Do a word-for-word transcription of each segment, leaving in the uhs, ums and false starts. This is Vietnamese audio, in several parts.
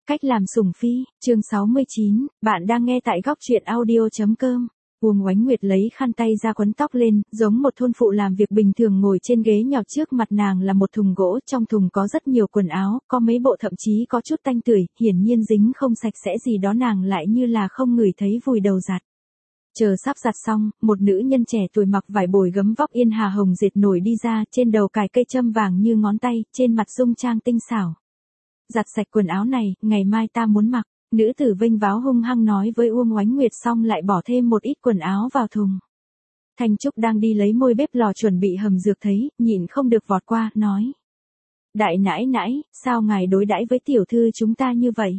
Cách làm sủng phi, chương sáu mươi chín, bạn đang nghe tại góc truyện audio.com. Uông Oánh Nguyệt lấy khăn tay ra quấn tóc lên, giống một thôn phụ làm việc bình thường ngồi trên ghế nhỏ, trước mặt nàng là một thùng gỗ, trong thùng có rất nhiều quần áo, có mấy bộ thậm chí có chút tanh tưởi, hiển nhiên dính không sạch sẽ gì đó, nàng lại như là không ngửi thấy vùi đầu giặt. Chờ sắp giặt xong, một nữ nhân trẻ tuổi mặc vải bồi gấm vóc yên hà hồng dệt nổi đi ra, trên đầu cài cây châm vàng như ngón tay, trên mặt dung trang tinh xảo. Giặt sạch quần áo này, ngày mai ta muốn mặc. Nữ tử vênh váo hung hăng nói với Uông Oánh Nguyệt, xong lại bỏ thêm một ít quần áo vào thùng. Thanh Trúc đang đi lấy môi bếp lò chuẩn bị hầm dược thấy, nhịn không được vọt qua, nói. Đại nãi nãi, sao ngài đối đãi với tiểu thư chúng ta như vậy?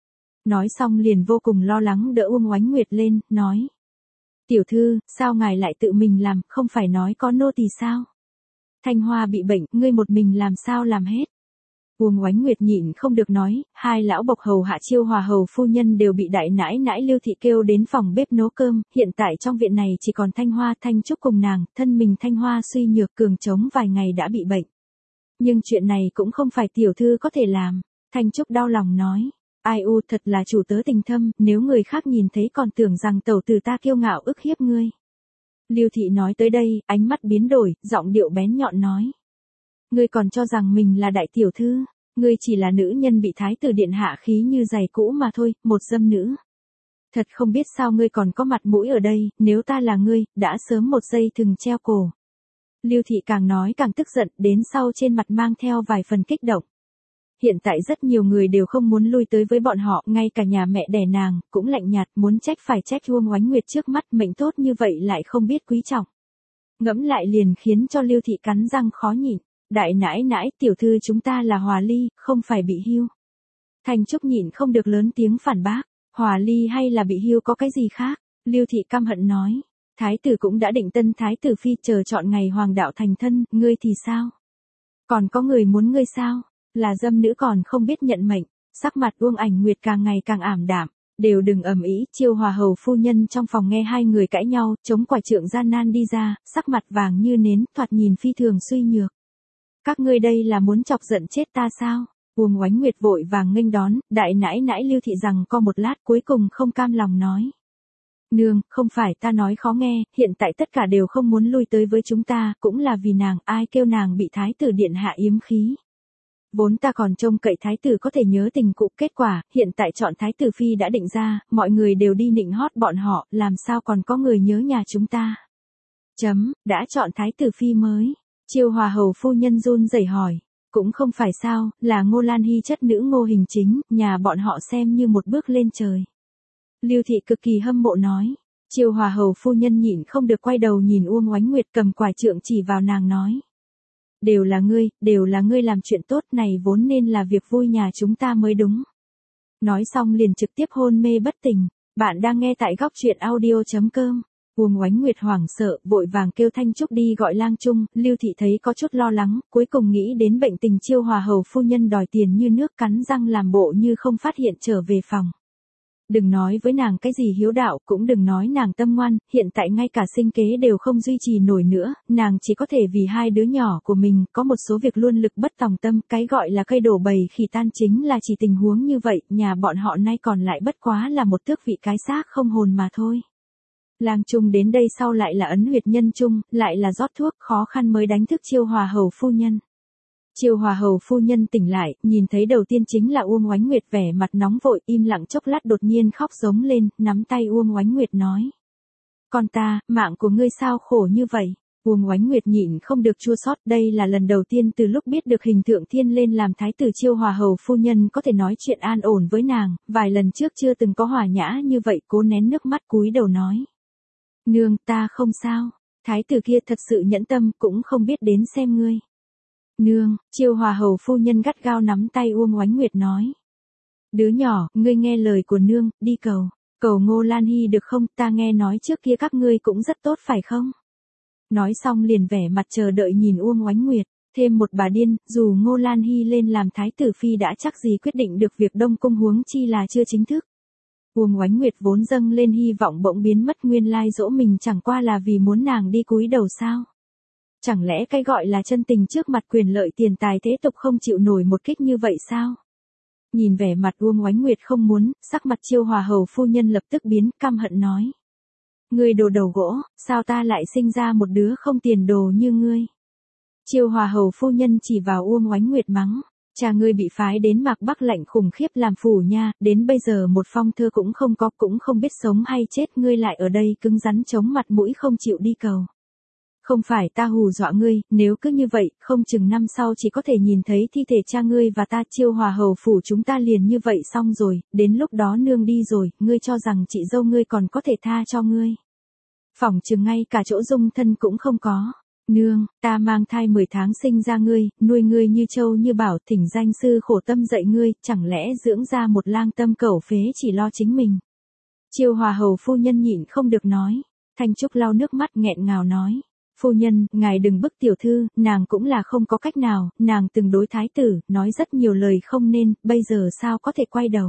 Nói xong liền vô cùng lo lắng đỡ Uông Oánh Nguyệt lên, nói. Tiểu thư, sao ngài lại tự mình làm, không phải nói có nô tỳ sao? Thanh Hoa bị bệnh, ngươi một mình làm sao làm hết? Uông Oánh Nguyệt nhịn không được nói, hai lão bộc hầu hạ Chiêu Hòa hầu phu nhân đều bị đại nãi nãi Lưu Thị kêu đến phòng bếp nấu cơm, hiện tại trong viện này chỉ còn Thanh Hoa, Thanh Trúc cùng nàng, thân mình Thanh Hoa suy nhược cường trống vài ngày đã bị bệnh. Nhưng chuyện này cũng không phải tiểu thư có thể làm, Thanh Trúc đau lòng nói, ai u thật là chủ tớ tình thâm, nếu người khác nhìn thấy còn tưởng rằng tẩu tử ta kiêu ngạo ức hiếp ngươi. Lưu Thị nói tới đây, ánh mắt biến đổi, giọng điệu bén nhọn nói. Ngươi còn cho rằng mình là đại tiểu thư, ngươi chỉ là nữ nhân bị thái tử điện hạ khí như giày cũ mà thôi, một dâm nữ. Thật không biết sao ngươi còn có mặt mũi ở đây, nếu ta là ngươi, đã sớm một dây thừng treo cổ. Lưu Thị càng nói càng tức giận, đến sau trên mặt mang theo vài phần kích động. Hiện tại rất nhiều người đều không muốn lui tới với bọn họ, ngay cả nhà mẹ đẻ nàng, cũng lạnh nhạt, muốn trách phải trách Uông Oánh Nguyệt trước mắt, mệnh tốt như vậy lại không biết quý trọng. Ngẫm lại liền khiến cho Lưu Thị cắn răng khó nhịn. Đại nãi nãi, tiểu thư chúng ta là hòa ly, không phải bị hưu. Thanh Trúc nhịn không được lớn tiếng phản bác, hòa ly hay là bị hưu có cái gì khác? Lưu Thị căm hận nói, thái tử cũng đã định tân thái tử phi, chờ chọn ngày hoàng đạo thành thân, ngươi thì sao? Còn có người muốn ngươi sao? Là dâm nữ còn không biết nhận mệnh. Sắc mặt Uông Ảnh Nguyệt càng ngày càng ảm đạm. Đều đừng ầm ĩ. Chiêu Hòa hầu phu nhân trong phòng nghe hai người cãi nhau, chống quải trượng gian nan đi ra, sắc mặt vàng như nến, thoạt nhìn phi thường suy nhược. Các ngươi đây là muốn chọc giận chết ta sao? Uông Oánh Nguyệt vội vàng nghênh đón, đại nãi nãi Lưu Thị rằng co một lát, cuối cùng không cam lòng nói. Nương, không phải ta nói khó nghe, hiện tại tất cả đều không muốn lui tới với chúng ta, cũng là vì nàng, ai kêu nàng bị thái tử điện hạ yếm khí. Vốn ta còn trông cậy thái tử có thể nhớ tình cũ, kết quả, hiện tại chọn thái tử phi đã định ra, mọi người đều đi nịnh hót bọn họ, làm sao còn có người nhớ nhà chúng ta. Chấm, đã chọn thái tử phi mới. Chiêu Hòa hầu phu nhân run rẩy hỏi, cũng không phải sao, là Ngô Lan Hy chất nữ Ngô Hình Chính, nhà bọn họ xem như một bước lên trời. Lưu Thị cực kỳ hâm mộ nói. Chiêu Hòa hầu phu nhân nhịn không được quay đầu nhìn Uông Oánh Nguyệt, cầm quải trượng chỉ vào nàng nói. Đều là ngươi, đều là ngươi làm chuyện tốt này, vốn nên là việc vui nhà chúng ta mới đúng. Nói xong liền trực tiếp hôn mê bất tỉnh. Bạn đang nghe tại góc truyện audio.com. Uông Oánh Nguyệt hoảng sợ, vội vàng kêu Thanh Trúc đi gọi lang trung. Lưu Thị thấy có chút lo lắng, cuối cùng nghĩ đến bệnh tình Chiêu Hòa hầu phu nhân đòi tiền như nước, cắn răng làm bộ như không phát hiện trở về phòng. Đừng nói với nàng cái gì hiếu đạo, cũng đừng nói nàng tâm ngoan, hiện tại ngay cả sinh kế đều không duy trì nổi nữa, nàng chỉ có thể vì hai đứa nhỏ của mình, có một số việc luôn lực bất tòng tâm, cái gọi là cây đổ bầy khi tan chính là chỉ tình huống như vậy, nhà bọn họ nay còn lại bất quá là một tước vị cái xác không hồn mà thôi. Lang trung đến đây sau lại là ấn huyệt nhân trung, lại là rót thuốc, khó khăn mới đánh thức Chiêu Hòa hầu phu nhân. Chiêu Hòa hầu phu nhân tỉnh lại, nhìn thấy đầu tiên chính là Uông Oánh Nguyệt, vẻ mặt nóng vội, im lặng chốc lát đột nhiên khóc giống lên, nắm tay Uông Oánh Nguyệt nói. Con ta, mạng của ngươi sao khổ như vậy? Uông Oánh Nguyệt nhịn không được chua xót, đây là lần đầu tiên từ lúc biết được hình thượng thiên lên làm thái tử Chiêu Hòa hầu phu nhân có thể nói chuyện an ổn với nàng, vài lần trước chưa từng có hòa nhã như vậy, cố nén nước mắt cúi đầu nói. Nương, ta không sao, thái tử kia thật sự nhẫn tâm, cũng không biết đến xem ngươi. Nương, Chiêu Hòa hầu phu nhân gắt gao nắm tay Uông Oánh Nguyệt nói. Đứa nhỏ, ngươi nghe lời của nương, đi cầu, cầu Ngô Lan Hy được không, ta nghe nói trước kia các ngươi cũng rất tốt phải không? Nói xong liền vẻ mặt chờ đợi nhìn Uông Oánh Nguyệt, thêm một bà điên, dù Ngô Lan Hy lên làm thái tử phi đã chắc gì quyết định được việc Đông Cung, huống chi là chưa chính thức. Uông Oánh Nguyệt vốn dâng lên hy vọng bỗng biến mất, nguyên lai dỗ mình chẳng qua là vì muốn nàng đi cúi đầu sao? Chẳng lẽ cái gọi là chân tình trước mặt quyền lợi tiền tài thế tục không chịu nổi một kích như vậy sao? Nhìn vẻ mặt Uông Oánh Nguyệt không muốn, sắc mặt Chiêu Hòa hầu phu nhân lập tức biến, căm hận nói. Ngươi đồ đầu gỗ, sao ta lại sinh ra một đứa không tiền đồ như ngươi? Chiêu Hòa hầu phu nhân chỉ vào Uông Oánh Nguyệt mắng. Cha ngươi bị phái đến Mạc Bắc lạnh khủng khiếp làm phủ nha, đến bây giờ một phong thơ cũng không có, cũng không biết sống hay chết, ngươi lại ở đây cứng rắn chống mặt mũi không chịu đi cầu. Không phải ta hù dọa ngươi, nếu cứ như vậy, không chừng năm sau chỉ có thể nhìn thấy thi thể cha ngươi và ta. Chiêu Hòa hầu phủ chúng ta liền như vậy xong rồi, đến lúc đó nương đi rồi, ngươi cho rằng chị dâu ngươi còn có thể tha cho ngươi. Phỏng chừng ngay cả chỗ dung thân cũng không có. Nương, ta mang thai mười tháng sinh ra ngươi, nuôi ngươi như trâu như bảo, thỉnh danh sư khổ tâm dạy ngươi, chẳng lẽ dưỡng ra một lang tâm cẩu phế chỉ lo chính mình. Chiêu Hòa hầu phu nhân nhịn không được nói. Thanh Trúc lau nước mắt nghẹn ngào nói. Phu nhân, ngài đừng bức tiểu thư, nàng cũng là không có cách nào, nàng từng đối thái tử, nói rất nhiều lời không nên, bây giờ sao có thể quay đầu.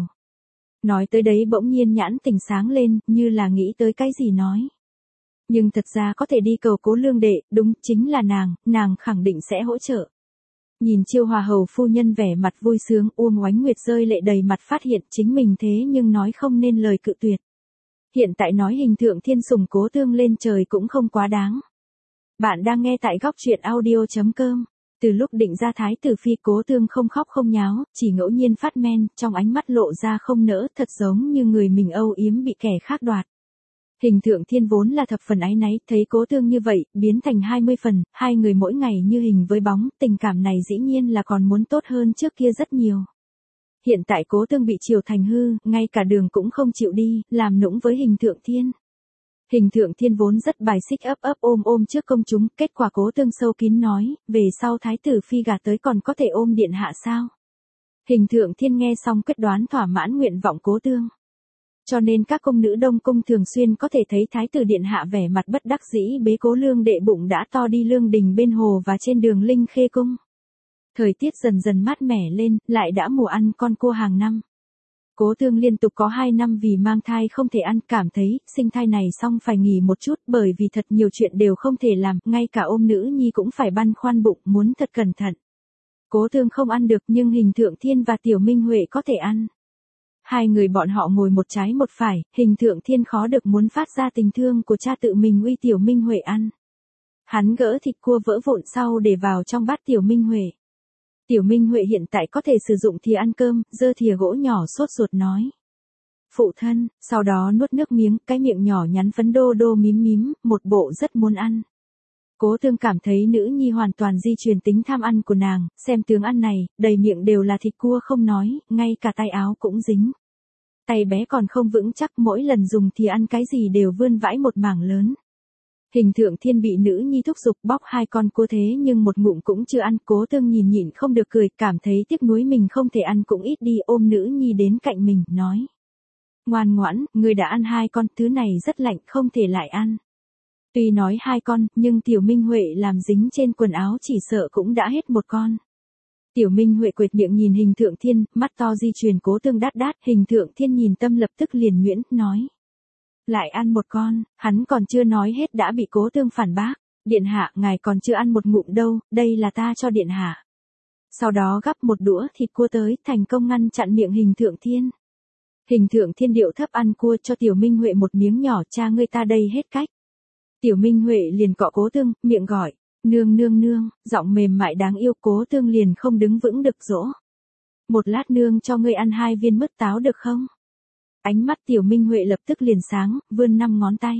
Nói tới đấy bỗng nhiên nhãn tình sáng lên, như là nghĩ tới cái gì nói. Nhưng thật ra có thể đi cầu Cố Lương đệ, đúng, chính là nàng, nàng khẳng định sẽ hỗ trợ. Nhìn Chiêu Hòa hầu phu nhân vẻ mặt vui sướng, Uông Oánh Nguyệt rơi lệ đầy mặt phát hiện chính mình thế nhưng nói không nên lời cự tuyệt. Hiện tại nói hình thượng thiên sủng Cố Tương lên trời cũng không quá đáng. Bạn đang nghe tại góc truyện audio chấm com. Từ lúc định ra thái tử phi, Cố Tương không khóc không nháo, chỉ ngẫu nhiên phát men, trong ánh mắt lộ ra không nỡ, thật giống như người mình âu yếm bị kẻ khác đoạt. Hình thượng thiên vốn là thập phần áy náy, thấy Cố Tương như vậy, biến thành hai mươi phần, hai người mỗi ngày như hình với bóng, tình cảm này dĩ nhiên là còn muốn tốt hơn trước kia rất nhiều. Hiện tại Cố Tương bị chiều thành hư, ngay cả đường cũng không chịu đi, làm nũng với hình thượng thiên. Hình thượng thiên vốn rất bài xích ấp ấp ôm ôm trước công chúng, kết quả Cố Tương sâu kín nói, về sau thái tử phi gả tới còn có thể ôm điện hạ sao? Hình thượng thiên nghe xong quyết đoán thỏa mãn nguyện vọng Cố Tương. Cho nên các công nữ Đông cung thường xuyên có thể thấy thái tử điện hạ vẻ mặt bất đắc dĩ bế Cố Lương đệ bụng đã to đi lương đình bên hồ và trên đường Linh Khê cung. Thời tiết dần dần mát mẻ lên, lại đã mùa ăn con cua hàng năm. Cố Tương liên tục có hai năm vì mang thai không thể ăn, cảm thấy sinh thai này xong phải nghỉ một chút, bởi vì thật nhiều chuyện đều không thể làm, ngay cả ôm nữ nhi cũng phải băn khoăn bụng, muốn thật cẩn thận. Cố Tương không ăn được nhưng Hình Thượng Thiên và Tiểu Minh Huệ có thể ăn. Hai người bọn họ ngồi một trái một phải, Hình Thượng Thiên khó được muốn phát ra tình thương của cha tự mình uy Tiểu Minh Huệ ăn. Hắn gỡ thịt cua vỡ vụn sau để vào trong bát Tiểu Minh Huệ. Tiểu Minh Huệ hiện tại có thể sử dụng thìa ăn cơm, giơ thìa gỗ nhỏ sốt ruột nói. Phụ thân, sau đó nuốt nước miếng, cái miệng nhỏ nhắn phấn đô đô mím mím, một bộ rất muốn ăn. Cố Tương cảm thấy nữ nhi hoàn toàn di truyền tính tham ăn của nàng, xem tướng ăn này, đầy miệng đều là thịt cua không nói, ngay cả tay áo cũng dính. Tay bé còn không vững chắc, mỗi lần dùng thì ăn cái gì đều vươn vãi một mảng lớn. Hình Thượng Thiên bị nữ nhi thúc giục bóc hai con cua thế nhưng một ngụm cũng chưa ăn, Cố Tương nhìn nhịn không được cười, cảm thấy tiếc nuối mình không thể ăn cũng ít đi, ôm nữ nhi đến cạnh mình, nói. Ngoan ngoãn, người đã ăn hai con, thứ này rất lạnh, không thể lại ăn. Tuy nói hai con, nhưng Tiểu Minh Huệ làm dính trên quần áo chỉ sợ cũng đã hết một con. Tiểu Minh Huệ quệt miệng nhìn Hình Thượng Thiên, mắt to di truyền Cố Tương đát đát, Hình Thượng Thiên nhìn tâm lập tức liền nhuyễn, nói. Lại ăn một con, hắn còn chưa nói hết đã bị Cố Tương phản bác. Điện hạ, ngài còn chưa ăn một ngụm đâu, đây là ta cho điện hạ. Sau đó gắp một đũa thịt cua tới, thành công ngăn chặn miệng Hình Thượng Thiên. Hình Thượng Thiên điệu thấp ăn cua cho Tiểu Minh Huệ một miếng nhỏ, cha ngươi ta đây hết cách. Tiểu Minh Huệ liền cọ Cố Tương, miệng gọi, nương nương nương, giọng mềm mại đáng yêu. Cố Tương liền không đứng vững được dỗ. Một lát nương cho ngươi ăn hai viên mứt táo được không? Ánh mắt Tiểu Minh Huệ lập tức liền sáng, vươn năm ngón tay.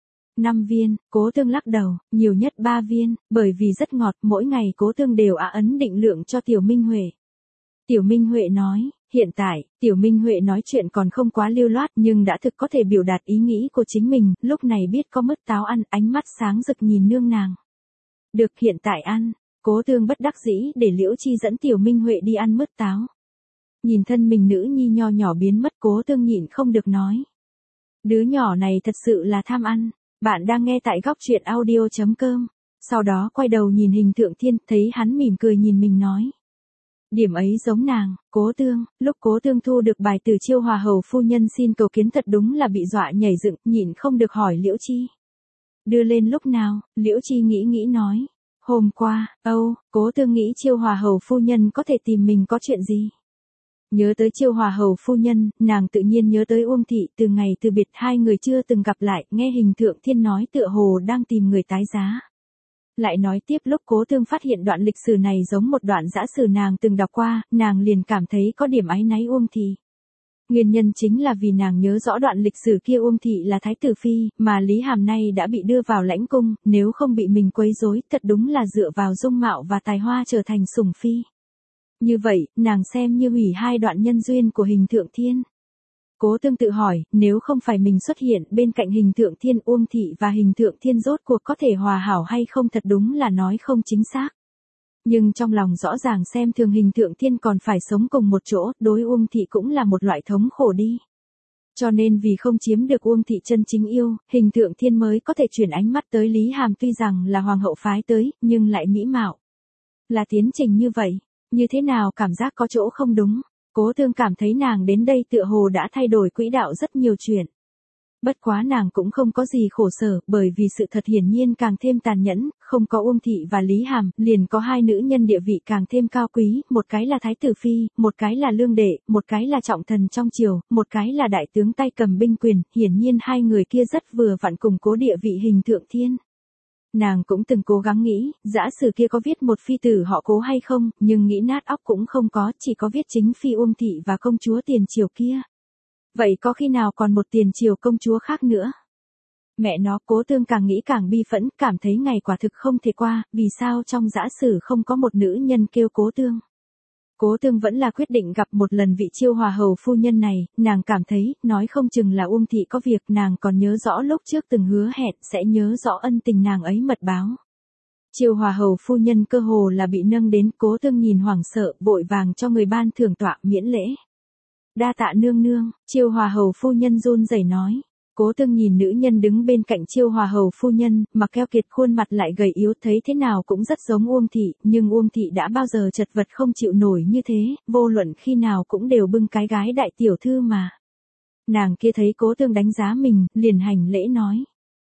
Năm viên, Cố Tương lắc đầu, nhiều nhất ba viên, bởi vì rất ngọt, mỗi ngày Cố Tương đều ả ấn định lượng cho Tiểu Minh Huệ. Tiểu Minh Huệ nói, hiện tại, Tiểu Minh Huệ nói chuyện còn không quá lưu loát nhưng đã thực có thể biểu đạt ý nghĩ của chính mình, lúc này biết có mứt táo ăn, ánh mắt sáng rực nhìn nương nàng. Được, hiện tại ăn. Cố Tương bất đắc dĩ để Liễu Chi dẫn Tiểu Minh Huệ đi ăn mứt táo. Nhìn thân mình nữ nhi nho nhỏ biến mất, Cố Tương nhịn không được nói. Đứa nhỏ này thật sự là tham ăn. Bạn đang nghe tại góc truyện audio chấm com. Sau đó quay đầu nhìn Hình Thượng Thiên, thấy hắn mỉm cười nhìn mình nói. Điểm ấy giống nàng. Cố Tương, lúc Cố Tương thu được bài từ Chiêu Hòa hầu phu nhân xin cầu kiến thật đúng là bị dọa nhảy dựng, nhịn không được hỏi Liễu Chi. Đưa lên lúc nào? Liễu Chi nghĩ nghĩ nói. Hôm qua. Âu, Cố Tương nghĩ Chiêu Hòa hầu phu nhân có thể tìm mình có chuyện gì? Nhớ tới Chiêu Hòa hầu phu nhân, nàng tự nhiên nhớ tới Uông Thị, từ ngày từ biệt hai người chưa từng gặp lại, nghe Hình Thượng Thiên nói tựa hồ đang tìm người tái giá. Lại nói tiếp lúc Cố Tương phát hiện đoạn lịch sử này giống một đoạn dã sử nàng từng đọc qua, nàng liền cảm thấy có điểm áy náy Uông Thị. Nguyên nhân chính là vì nàng nhớ rõ đoạn lịch sử kia Uông Thị là thái tử phi, mà Lý Hàm nay đã bị đưa vào lãnh cung, nếu không bị mình quấy rối, thật đúng là dựa vào dung mạo và tài hoa trở thành sủng phi. Như vậy, nàng xem như hủy hai đoạn nhân duyên của Hình Thượng Thiên. Cố Tương tự hỏi, nếu không phải mình xuất hiện bên cạnh Hình Thượng Thiên, Uông Thị và Hình Thượng Thiên rốt cuộc có thể hòa hảo hay không, thật đúng là nói không chính xác. Nhưng trong lòng rõ ràng xem thường Hình Thượng Thiên còn phải sống cùng một chỗ, đối Uông Thị cũng là một loại thống khổ đi. Cho nên vì không chiếm được Uông Thị chân chính yêu, Hình Thượng Thiên mới có thể chuyển ánh mắt tới Lý Hàm, tuy rằng là hoàng hậu phái tới, nhưng lại mỹ mạo. Là tiến trình như vậy, như thế nào cảm giác có chỗ không đúng. Cố Tương cảm thấy nàng đến đây tựa hồ đã thay đổi quỹ đạo rất nhiều chuyện. Bất quá nàng cũng không có gì khổ sở, bởi vì sự thật hiển nhiên càng thêm tàn nhẫn, không có Uông Thị và Lý Hàm, liền có hai nữ nhân địa vị càng thêm cao quý, một cái là thái tử phi, một cái là lương đệ, một cái là trọng thần trong triều, một cái là đại tướng tay cầm binh quyền, hiển nhiên hai người kia rất vừa vặn củng cố địa vị Hình Thượng Thiên. Nàng cũng từng cố gắng nghĩ, dã sử kia có viết một phi tử họ Cố hay không, nhưng nghĩ nát óc cũng không có, chỉ có viết chính phi Uông Thị và công chúa tiền triều kia. Vậy có khi nào còn một tiền triều công chúa khác nữa? Mẹ nó, Cố Tương càng nghĩ càng bi phẫn, cảm thấy ngày quả thực không thể qua, vì sao trong dã sử không có một nữ nhân kêu Cố Tương. Cố Tương vẫn là quyết định gặp một lần vị Chiêu Hòa hầu phu nhân này, nàng cảm thấy, nói không chừng là Uông Thị có việc, nàng còn nhớ rõ lúc trước từng hứa hẹn sẽ nhớ rõ ân tình nàng ấy mật báo. Chiêu Hòa hầu phu nhân cơ hồ là bị nâng đến, Cố Tương nhìn hoảng sợ, vội vàng cho người ban thưởng tọa miễn lễ. Đa tạ nương nương, Chiêu Hòa hầu phu nhân run rẩy nói. Cố Tương nhìn nữ nhân đứng bên cạnh Chiêu Hòa hầu phu nhân, mà keo kiệt khuôn mặt lại gầy yếu, thấy thế nào cũng rất giống Uông Thị, nhưng Uông Thị đã bao giờ chật vật không chịu nổi như thế, vô luận khi nào cũng đều bưng cái gái đại tiểu thư mà. Nàng kia thấy Cố Tương đánh giá mình, liền hành lễ nói.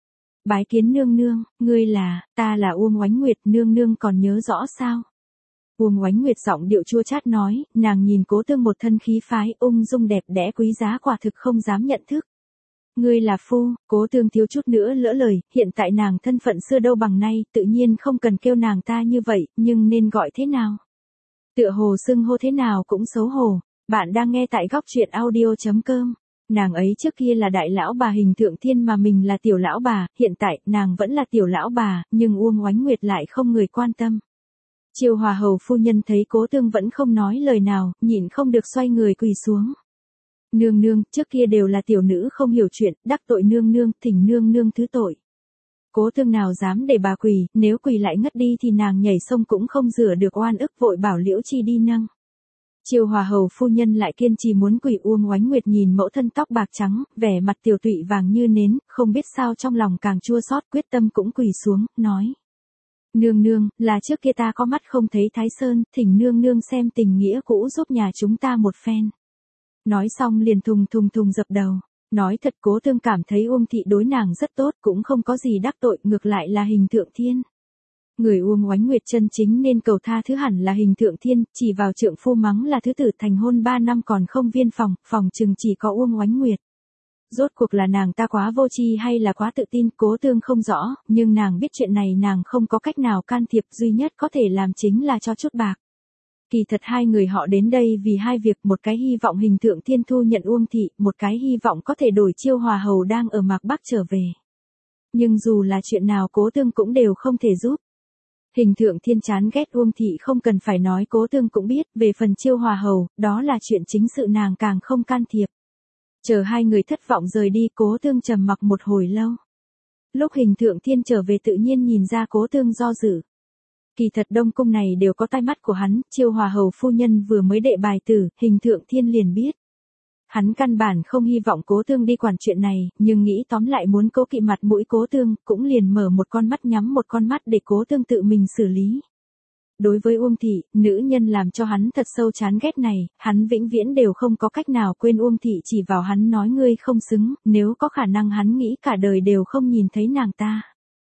Bái kiến nương nương, ngươi là, ta là Uông Oánh Nguyệt, nương nương còn nhớ rõ sao? Uông Oánh Nguyệt giọng điệu chua chát nói, nàng nhìn Cố Tương một thân khí phái, ung dung đẹp đẽ quý giá, quả thực không dám nhận thức. Ngươi là phu, Cố Tương thiếu chút nữa lỡ lời, hiện tại nàng thân phận xưa đâu bằng nay, tự nhiên không cần kêu nàng ta như vậy, nhưng nên gọi thế nào? Tựa hồ xưng hô thế nào cũng xấu hổ. Bạn đang nghe tại góc truyện audio chấm com. Nàng ấy trước kia là đại lão bà Hình Thượng Thiên mà mình là tiểu lão bà, hiện tại nàng vẫn là tiểu lão bà, nhưng Uông Oánh Nguyệt lại không người quan tâm. Chiêu Hòa hầu phu nhân thấy Cố Tương vẫn không nói lời nào, nhịn không được xoay người quỳ xuống. Nương nương, trước kia đều là tiểu nữ không hiểu chuyện, đắc tội nương nương, thỉnh nương nương thứ tội. Cố Tương nào dám để bà quỳ, nếu quỳ lại ngất đi thì nàng nhảy sông cũng không rửa được oan ức, vội bảo Liễu Chi đi nâng. Chiêu Hòa hầu phu nhân lại kiên trì muốn quỳ. Uông Oánh Nguyệt nhìn mẫu thân tóc bạc trắng, vẻ mặt tiểu tụy vàng như nến, không biết sao trong lòng càng chua xót, quyết tâm cũng quỳ xuống, nói. Nương nương, là trước kia ta có mắt không thấy Thái Sơn, thỉnh nương nương xem tình nghĩa cũ giúp nhà chúng ta một phen. Nói xong liền thùng thùng thùng dập đầu. Nói thật, Cố Tương cảm thấy Uông Thị đối nàng rất tốt, cũng không có gì đắc tội, ngược lại là Hình Thượng Thiên. Người Uông Oánh Nguyệt chân chính nên cầu tha thứ hẳn là Hình Thượng Thiên, chỉ vào trượng phu mắng là thứ tử, thành hôn ba năm còn không viên phòng, phòng chừng chỉ có Uông Oánh Nguyệt. Rốt cuộc là nàng ta quá vô tri hay là quá tự tin, Cố Tương không rõ, nhưng nàng biết chuyện này nàng không có cách nào can thiệp, duy nhất có thể làm chính là cho chút bạc. Kỳ thật hai người họ đến đây vì hai việc, một cái hy vọng Hình Thượng Thiên thu nhận Uông Thị, một cái hy vọng có thể đổi Chiêu Hòa hầu đang ở Mạc Bắc trở về. Nhưng dù là chuyện nào Cố Tương cũng đều không thể giúp. Hình Thượng Thiên chán ghét Uông Thị không cần phải nói, Cố Tương cũng biết, về phần Chiêu Hòa hầu, đó là chuyện chính sự nàng càng không can thiệp. Chờ hai người thất vọng rời đi, Cố Tương trầm mặc một hồi lâu. Lúc Hình Thượng Thiên trở về tự nhiên nhìn ra Cố Tương do dự. Kỳ thật Đông Cung này đều có tai mắt của hắn, Chiêu Hòa hầu phu nhân vừa mới đệ bài tử, Hình Thượng Thiên liền biết. Hắn căn bản không hy vọng Cố Tương đi quản chuyện này, nhưng nghĩ tóm lại muốn cố kỵ mặt mũi Cố Tương, cũng liền mở một con mắt nhắm một con mắt để Cố Tương tự mình xử lý. Đối với Uông Thị, nữ nhân làm cho hắn thật sâu chán ghét này, hắn vĩnh viễn đều không có cách nào quên Uông Thị chỉ vào hắn nói ngươi không xứng, nếu có khả năng hắn nghĩ cả đời đều không nhìn thấy nàng ta.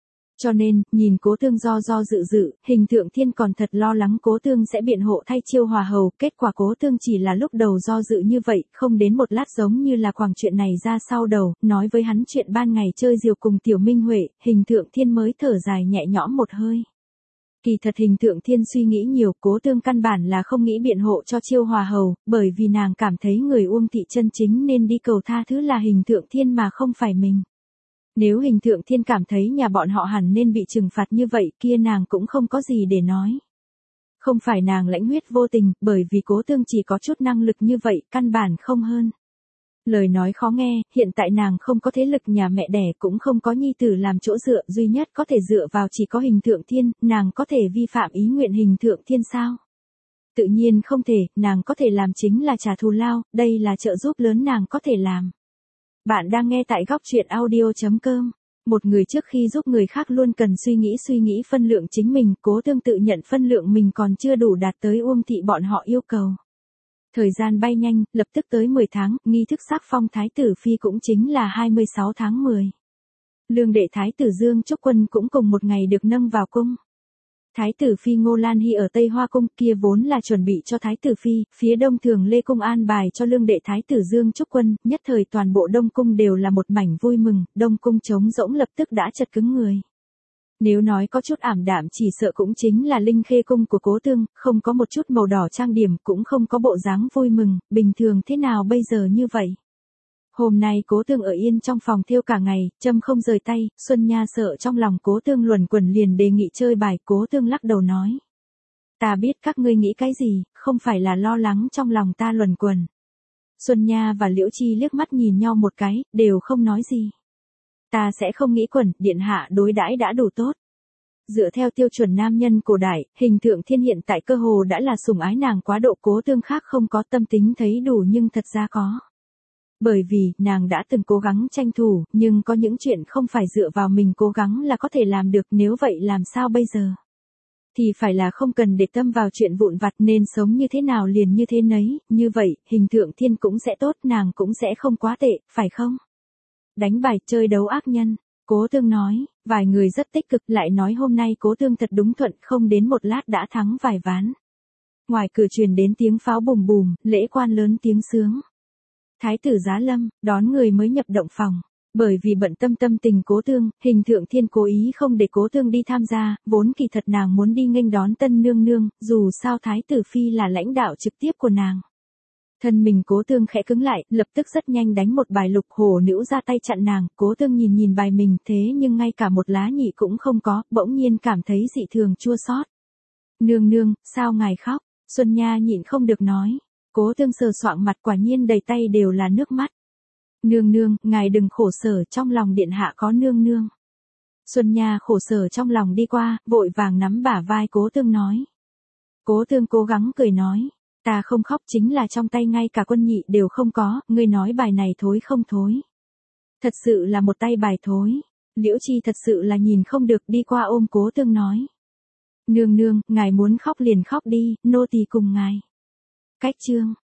Cho nên, nhìn Cố Tương do do dự dự, Hình Thượng Thiên còn thật lo lắng Cố Tương sẽ biện hộ thay Chiêu Hòa Hầu, kết quả Cố Tương chỉ là lúc đầu do dự như vậy, không đến một lát giống như là quẳng chuyện này ra sau đầu, nói với hắn chuyện ban ngày chơi diều cùng Tiểu Minh Huệ, Hình Thượng Thiên mới thở dài nhẹ nhõm một hơi. Kỳ thật Hình Thượng Thiên suy nghĩ nhiều, Cố Tương căn bản là không nghĩ biện hộ cho Chiêu Hòa Hầu, bởi vì nàng cảm thấy người Uông thị chân chính nên đi cầu tha thứ là Hình Thượng Thiên mà không phải mình. Nếu Hình Thượng Thiên cảm thấy nhà bọn họ hẳn nên bị trừng phạt như vậy kia nàng cũng không có gì để nói. Không phải nàng lãnh huyết vô tình, bởi vì Cố Tương chỉ có chút năng lực như vậy, căn bản không hơn. Lời nói khó nghe, hiện tại nàng không có thế lực nhà mẹ đẻ cũng không có nhi tử làm chỗ dựa, duy nhất có thể dựa vào chỉ có Hình Thượng Thiên, nàng có thể vi phạm ý nguyện Hình Thượng Thiên sao? Tự nhiên không thể, nàng có thể làm chính là trả thù lao, đây là trợ giúp lớn nàng có thể làm. Bạn đang nghe tại góc truyện audio chấm com. Một người trước khi giúp người khác luôn cần suy nghĩ suy nghĩ phân lượng chính mình, Cố Tương tự nhận phân lượng mình còn chưa đủ đạt tới Uông thị bọn họ yêu cầu. Thời gian bay nhanh, lập tức tới mười tháng, nghi thức sắc phong thái tử phi cũng chính là hai mươi sáu tháng mười. Lương đệ thái tử Dương Trúc Quân cũng cùng một ngày được nâng vào cung. Thái tử phi Ngô Lan Hy ở Tây Hoa cung kia vốn là chuẩn bị cho thái tử phi, phía đông Thường Lê cung an bài cho lương đệ thái tử Dương Trúc Quân, nhất thời toàn bộ đông cung đều là một mảnh vui mừng, đông cung trống rỗng lập tức đã chật cứng người. Nếu nói có chút ảm đạm chỉ sợ cũng chính là Linh Khê cung của Cố Tương, không có một chút màu đỏ trang điểm, cũng không có bộ dáng vui mừng, bình thường thế nào bây giờ như vậy. Hôm nay Cố Tương ở yên trong phòng thêu cả ngày, châm không rời tay, Xuân Nha sợ trong lòng Cố Tương luẩn quẩn liền đề nghị chơi bài, Cố Tương lắc đầu nói. Ta biết các ngươi nghĩ cái gì, không phải là lo lắng trong lòng ta luẩn quẩn. Xuân Nha và Liễu Chi liếc mắt nhìn nhau một cái, đều không nói gì. Ta sẽ không nghĩ quẩn, điện hạ đối đãi đã đủ tốt. Dựa theo tiêu chuẩn nam nhân cổ đại, Hình Thượng Thiên hiện tại cơ hồ đã là sủng ái nàng quá độ, Cố Tương khác không có tâm tính thấy đủ nhưng thật ra có. Bởi vì, nàng đã từng cố gắng tranh thủ, nhưng có những chuyện không phải dựa vào mình cố gắng là có thể làm được, nếu vậy làm sao bây giờ? Thì phải là không cần để tâm vào chuyện vụn vặt nên sống như thế nào liền như thế nấy, như vậy, Hình Thượng Thiên cũng sẽ tốt, nàng cũng sẽ không quá tệ, phải không? Đánh bài chơi đấu ác nhân, Cố Tương nói, vài người rất tích cực lại nói hôm nay Cố Tương thật đúng thuận, không đến một lát đã thắng vài ván. Ngoài cửa truyền đến tiếng pháo bùm bùm, lễ quan lớn tiếng sướng. Thái tử giá lâm, đón người mới nhập động phòng. Bởi vì bận tâm tâm tình Cố Tương, Hình Thượng Thiên cố ý không để Cố Tương đi tham gia, vốn kỳ thật nàng muốn đi nghênh đón tân nương nương, dù sao Thái tử phi là lãnh đạo trực tiếp của nàng. Thân mình Cố Tương khẽ cứng lại, lập tức rất nhanh đánh một bài lục, hổ nữ ra tay chặn nàng, Cố Tương nhìn nhìn bài mình, thế nhưng ngay cả một lá nhị cũng không có, bỗng nhiên cảm thấy dị thường chua xót. Nương nương, sao ngài khóc? Xuân Nha nhịn không được nói. Cố Tương sờ soạng mặt, quả nhiên đầy tay đều là nước mắt. Nương nương, ngài đừng khổ sở, trong lòng điện hạ có nương nương. Xuân Nha khổ sở trong lòng đi qua, vội vàng nắm bả vai Cố Tương nói. Cố Tương cố gắng cười nói, ta không khóc chính là trong tay ngay cả quân nhị đều không có, ngươi nói bài này thối không thối. Thật sự là một tay bài thối. Liễu Chi thật sự là nhìn không được, đi qua ôm Cố Tương nói. Nương nương, ngài muốn khóc liền khóc đi, nô tỳ cùng ngài. Cách chương.